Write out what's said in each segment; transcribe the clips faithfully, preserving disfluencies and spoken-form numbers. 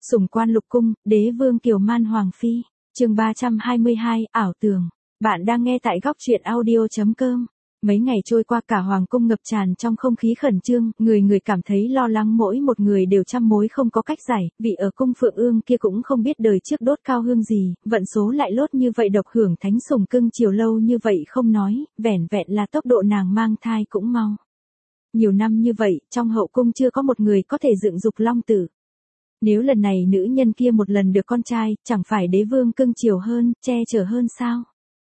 Sủng quan lục cung, đế vương Kiều Man Hoàng Phi. Chương ba trăm hai mươi hai, ảo tưởng. Bạn đang nghe tại góc truyện audio.com. Mấy ngày trôi qua cả hoàng cung ngập tràn trong không khí khẩn trương, người người cảm thấy lo lắng, mỗi một người đều trăm mối không có cách giải, vì ở cung Phượng Ương kia cũng không biết đời trước đốt cao hương gì, vận số lại lốt như vậy, độc hưởng thánh sủng cưng chiều lâu như vậy không nói, vẻn vẹn là tốc độ nàng mang thai cũng mau. Nhiều năm như vậy, trong hậu cung chưa có một người có thể dựng dục long tử. Nếu lần này nữ nhân kia một lần được con trai, chẳng phải đế vương cưng chiều hơn, che chở hơn sao?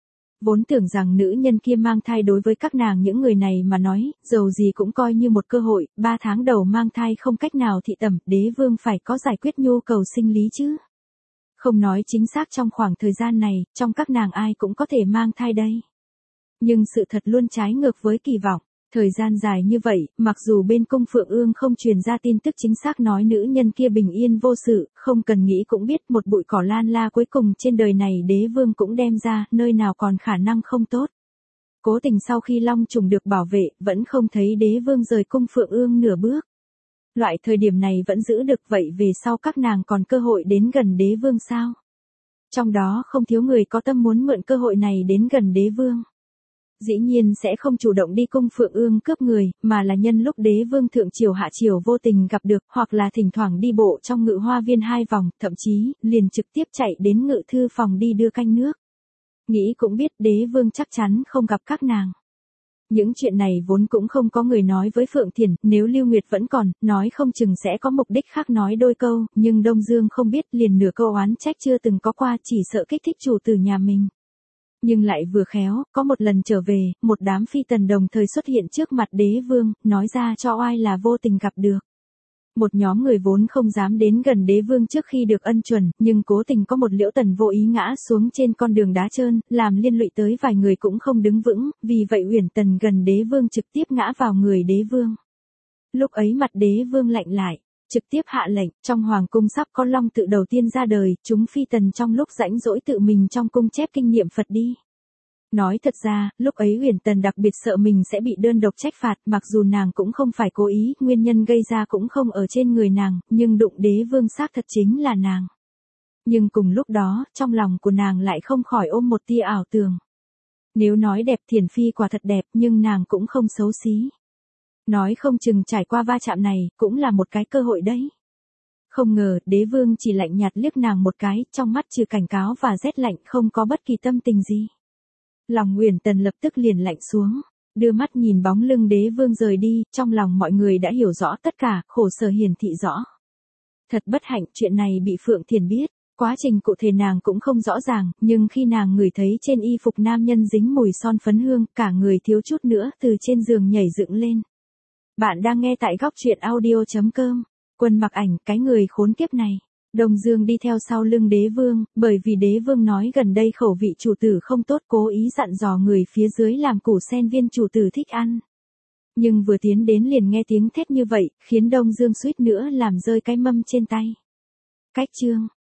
Vốn tưởng rằng nữ nhân kia mang thai đối với các nàng những người này mà nói, dầu gì cũng coi như một cơ hội, ba tháng đầu mang thai không cách nào thị tẩm, đế vương phải có giải quyết nhu cầu sinh lý chứ. Không nói chính xác trong khoảng thời gian này, trong các nàng ai cũng có thể mang thai đây. Nhưng sự thật luôn trái ngược với kỳ vọng. Thời gian dài như vậy, mặc dù bên cung Phượng Ương không truyền ra tin tức chính xác nói nữ nhân kia bình yên vô sự, không cần nghĩ cũng biết một bụi cỏ lan la cuối cùng trên đời này đế vương cũng đem ra, nơi nào còn khả năng không tốt. Cố tình sau khi long trùng được bảo vệ, vẫn không thấy đế vương rời cung Phượng Ương nửa bước. Loại thời điểm này vẫn giữ được, vậy về sau các nàng còn cơ hội đến gần đế vương sao? Trong đó không thiếu người có tâm muốn mượn cơ hội này đến gần đế vương. Dĩ nhiên sẽ không chủ động đi cung Phượng Ương cướp người, mà là nhân lúc đế vương thượng triều hạ triều vô tình gặp được, hoặc là thỉnh thoảng đi bộ trong ngự hoa viên hai vòng, thậm chí, liền trực tiếp chạy đến ngự thư phòng đi đưa canh nước. Nghĩ cũng biết đế vương chắc chắn không gặp các nàng. Những chuyện này vốn cũng không có người nói với Phượng Thiển, nếu Lưu Nguyệt vẫn còn, nói không chừng sẽ có mục đích khác nói đôi câu, nhưng Đông Dương không biết, liền nửa câu oán trách chưa từng có qua, chỉ sợ kích thích chủ tử nhà mình. Nhưng lại vừa khéo, có một lần trở về, một đám phi tần đồng thời xuất hiện trước mặt đế vương, nói ra cho oai là vô tình gặp được. Một nhóm người vốn không dám đến gần đế vương trước khi được ân chuẩn, nhưng cố tình có một liễu tần vô ý ngã xuống trên con đường đá trơn, làm liên lụy tới vài người cũng không đứng vững, vì vậy Uyển Tần gần đế vương trực tiếp ngã vào người đế vương. Lúc ấy mặt đế vương lạnh lại. Trực tiếp hạ lệnh, trong hoàng cung sắp có long tự đầu tiên ra đời, chúng phi tần trong lúc rãnh rỗi tự mình trong cung chép kinh nghiệm Phật đi. Nói thật ra, lúc ấy Uyển Tần đặc biệt sợ mình sẽ bị đơn độc trách phạt, mặc dù nàng cũng không phải cố ý, nguyên nhân gây ra cũng không ở trên người nàng, nhưng đụng đế vương xác thật chính là nàng. Nhưng cùng lúc đó, trong lòng của nàng lại không khỏi ôm một tia ảo tưởng. Nếu nói đẹp, Thiển Phi quả thật đẹp, nhưng nàng cũng không xấu xí. Nói không chừng trải qua va chạm này, cũng là một cái cơ hội đấy. Không ngờ, đế vương chỉ lạnh nhạt liếc nàng một cái, trong mắt trừ cảnh cáo và rét lạnh không có bất kỳ tâm tình gì. Lòng Uyển Tần lập tức liền lạnh xuống, đưa mắt nhìn bóng lưng đế vương rời đi, trong lòng mọi người đã hiểu rõ tất cả, khổ sở hiển thị rõ. Thật bất hạnh, chuyện này bị Phượng Thiển biết, quá trình cụ thể nàng cũng không rõ ràng, nhưng khi nàng ngửi thấy trên y phục nam nhân dính mùi son phấn hương, cả người thiếu chút nữa từ trên giường nhảy dựng lên. Bạn đang nghe tại góc truyện audio.com. Quân Mặc Ảnh, cái người khốn kiếp này. Đông Dương đi theo sau lưng đế vương, bởi vì đế vương nói gần đây khẩu vị chủ tử không tốt, cố ý dặn dò người phía dưới làm củ sen viên chủ tử thích ăn. Nhưng vừa tiến đến liền nghe tiếng thét như vậy, khiến Đông Dương suýt nữa làm rơi cái mâm trên tay. Cách chương,